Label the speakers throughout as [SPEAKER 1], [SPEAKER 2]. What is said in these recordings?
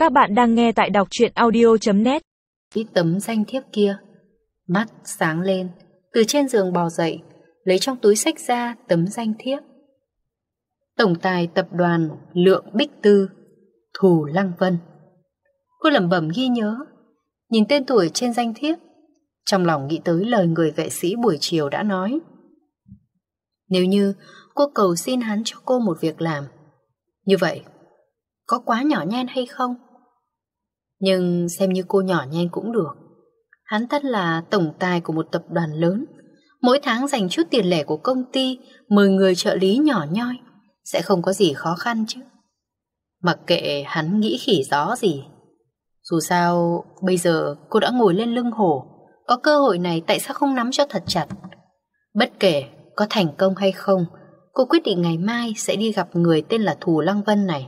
[SPEAKER 1] Các bạn đang nghe tại đọc truyện audio.net.
[SPEAKER 2] Cái tấm danh thiếp kia, mắt sáng lên, từ trên giường bò dậy, lấy trong túi xách ra tấm danh thiếp. Tổng tài tập đoàn Lượng Bích Tư, Thù Lăng Vân. Cô lẩm bẩm ghi nhớ, nhìn tên tuổi trên danh thiếp, trong lòng nghĩ tới lời người vệ sĩ buổi chiều đã nói. Nếu như cô cầu xin hắn cho cô một việc làm, như vậy có quá nhỏ nhen hay không? Nhưng xem như cô nhỏ nhen cũng được. Hắn tất là tổng tài của một tập đoàn lớn, mỗi tháng dành chút tiền lẻ của công ty, mời người trợ lý nhỏ nhoi, sẽ không có gì khó khăn chứ. Mặc kệ hắn nghĩ khỉ gió gì, dù sao bây giờ cô đã ngồi lên lưng hổ, có cơ hội này tại sao không nắm cho thật chặt. Bất kể có thành công hay không, cô quyết định ngày mai sẽ đi gặp người tên là Thù Lăng Vân này.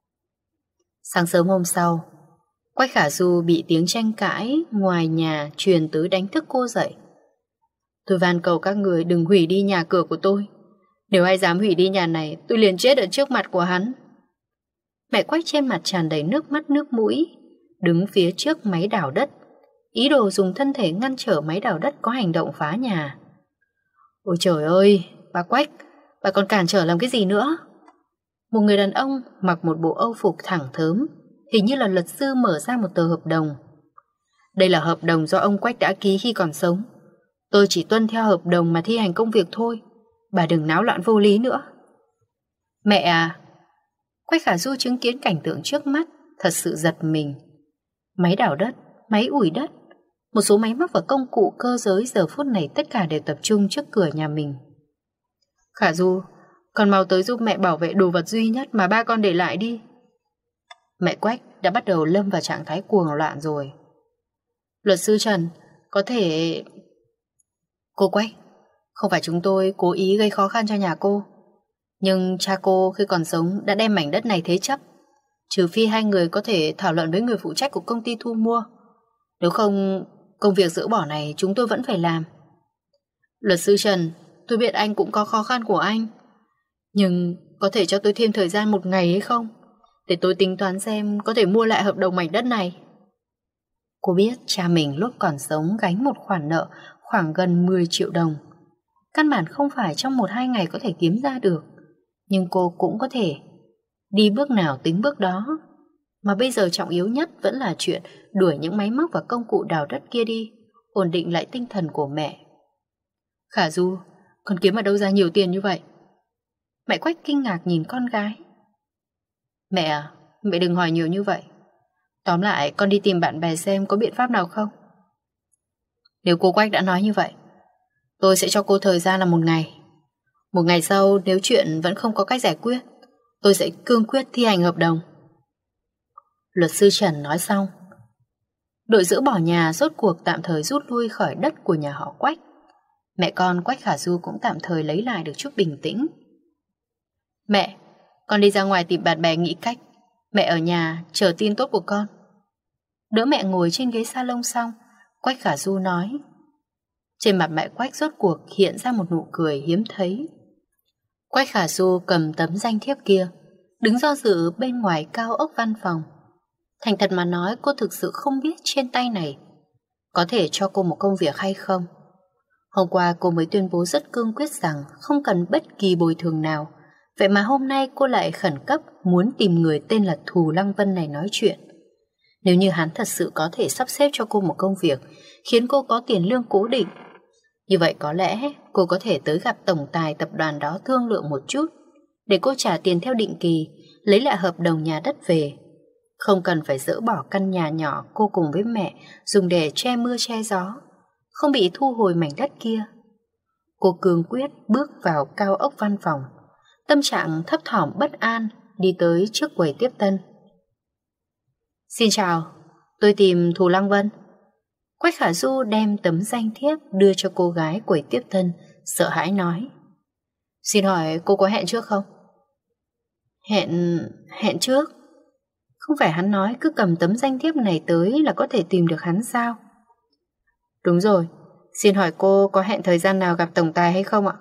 [SPEAKER 2] Sáng sớm hôm sau, Quách Khả Du bị tiếng tranh cãi ngoài nhà truyền tới đánh thức cô dậy. Tôi van cầu các người đừng hủy đi nhà cửa của tôi. Nếu ai dám hủy đi nhà này, tôi liền chết ở trước mặt của hắn. Mẹ Quách trên mặt tràn đầy nước mắt nước mũi, đứng phía trước máy đào đất, ý đồ dùng thân thể ngăn trở máy đào đất có hành động phá nhà. Ôi trời ơi, bà Quách, bà còn cản trở làm cái gì nữa? Một người đàn ông mặc một bộ âu phục thẳng thớm, hình như là luật sư, mở ra một tờ hợp đồng. Đây là hợp đồng do ông Quách đã ký khi còn sống. Tôi chỉ tuân theo hợp đồng mà thi hành công việc thôi. Bà đừng náo loạn vô lý nữa. Mẹ à! Quách Khả Du chứng kiến cảnh tượng trước mắt, thật sự giật mình. Máy đào đất, máy ủi đất, một số máy móc và công cụ cơ giới giờ phút này tất cả đều tập trung trước cửa nhà mình. Khả Du, con mau tới giúp mẹ bảo vệ đồ vật duy nhất mà ba con để lại đi. Mẹ Quách đã bắt đầu lâm vào trạng thái cuồng loạn rồi. Luật sư Trần, có thể... Cô Quách, không phải chúng tôi cố ý gây khó khăn cho nhà cô, nhưng cha cô khi còn sống đã đem mảnh đất này thế chấp, trừ phi hai người có thể thảo luận với người phụ trách của công ty thu mua. Nếu không, công việc dỡ bỏ này chúng tôi vẫn phải làm. Luật sư Trần, tôi biết anh cũng có khó khăn của anh, nhưng có thể cho tôi thêm thời gian 1 ngày hay không, để tôi tính toán xem có thể mua lại hợp đồng mảnh đất này. Cô biết cha mình lúc còn sống gánh một khoản nợ khoảng gần 10 triệu đồng. Căn bản không phải trong 1-2 ngày có thể kiếm ra được, nhưng cô cũng có thể đi bước nào tính bước đó. Mà bây giờ trọng yếu nhất vẫn là chuyện đuổi những máy móc và công cụ đào đất kia đi, ổn định lại tinh thần của mẹ. Khả Du, con kiếm ở đâu ra nhiều tiền như vậy? Mẹ Quách kinh ngạc nhìn con gái. Mẹ à, mẹ đừng hỏi nhiều như vậy. Tóm lại, con đi tìm bạn bè xem có biện pháp nào không. Nếu cô Quách đã nói như vậy, tôi sẽ cho cô thời gian là 1 ngày. 1 ngày sau, nếu chuyện vẫn không có cách giải quyết, tôi sẽ cương quyết thi hành hợp đồng. Luật sư Trần nói xong, đội dỡ bỏ nhà rốt cuộc tạm thời rút lui khỏi đất của nhà họ Quách. Mẹ con Quách Khả Du cũng tạm thời lấy lại được chút bình tĩnh. Mẹ, con đi ra ngoài tìm bạn bè nghĩ cách. Mẹ ở nhà chờ tin tốt của con. Đỡ mẹ ngồi trên ghế salon xong, Quách Khả Du nói. Trên mặt mẹ Quách rốt cuộc hiện ra một nụ cười hiếm thấy. Quách Khả Du cầm tấm danh thiếp kia, đứng do dự bên ngoài cao ốc văn phòng. Thành thật mà nói, cô thực sự không biết trên tay này có thể cho cô một công việc hay không. Hôm qua cô mới tuyên bố rất cương quyết rằng không cần bất kỳ bồi thường nào. Vậy mà hôm nay cô lại khẩn cấp muốn tìm người tên là Thù Lăng Vân này nói chuyện. Nếu như hắn thật sự có thể sắp xếp cho cô một công việc khiến cô có tiền lương cố định, như vậy có lẽ cô có thể tới gặp tổng tài tập đoàn đó thương lượng một chút, để cô trả tiền theo định kỳ, lấy lại hợp đồng nhà đất về. Không cần phải dỡ bỏ căn nhà nhỏ cô cùng với mẹ dùng để che mưa che gió, không bị thu hồi mảnh đất kia. Cô cương quyết bước vào cao ốc văn phòng, tâm trạng thấp thỏm bất an đi tới trước quầy tiếp tân. Xin chào, tôi tìm Thù Lăng Vân. Quách Khả Du đem tấm danh thiếp đưa cho cô gái quầy tiếp tân, sợ hãi nói. Xin hỏi cô có hẹn trước không? Hẹn trước? Không phải hắn nói cứ cầm tấm danh thiếp này tới là có thể tìm được hắn sao? Đúng rồi, xin hỏi cô có hẹn thời gian nào gặp tổng tài hay không ạ?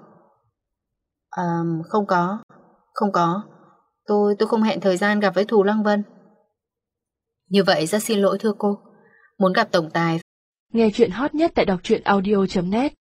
[SPEAKER 2] Không có. Tôi không hẹn thời gian gặp với Thù Lăng Vân. Như vậy rất xin lỗi thưa cô. Muốn gặp tổng tài.
[SPEAKER 1] Nghe chuyện hot nhất tại đọc truyện audio.net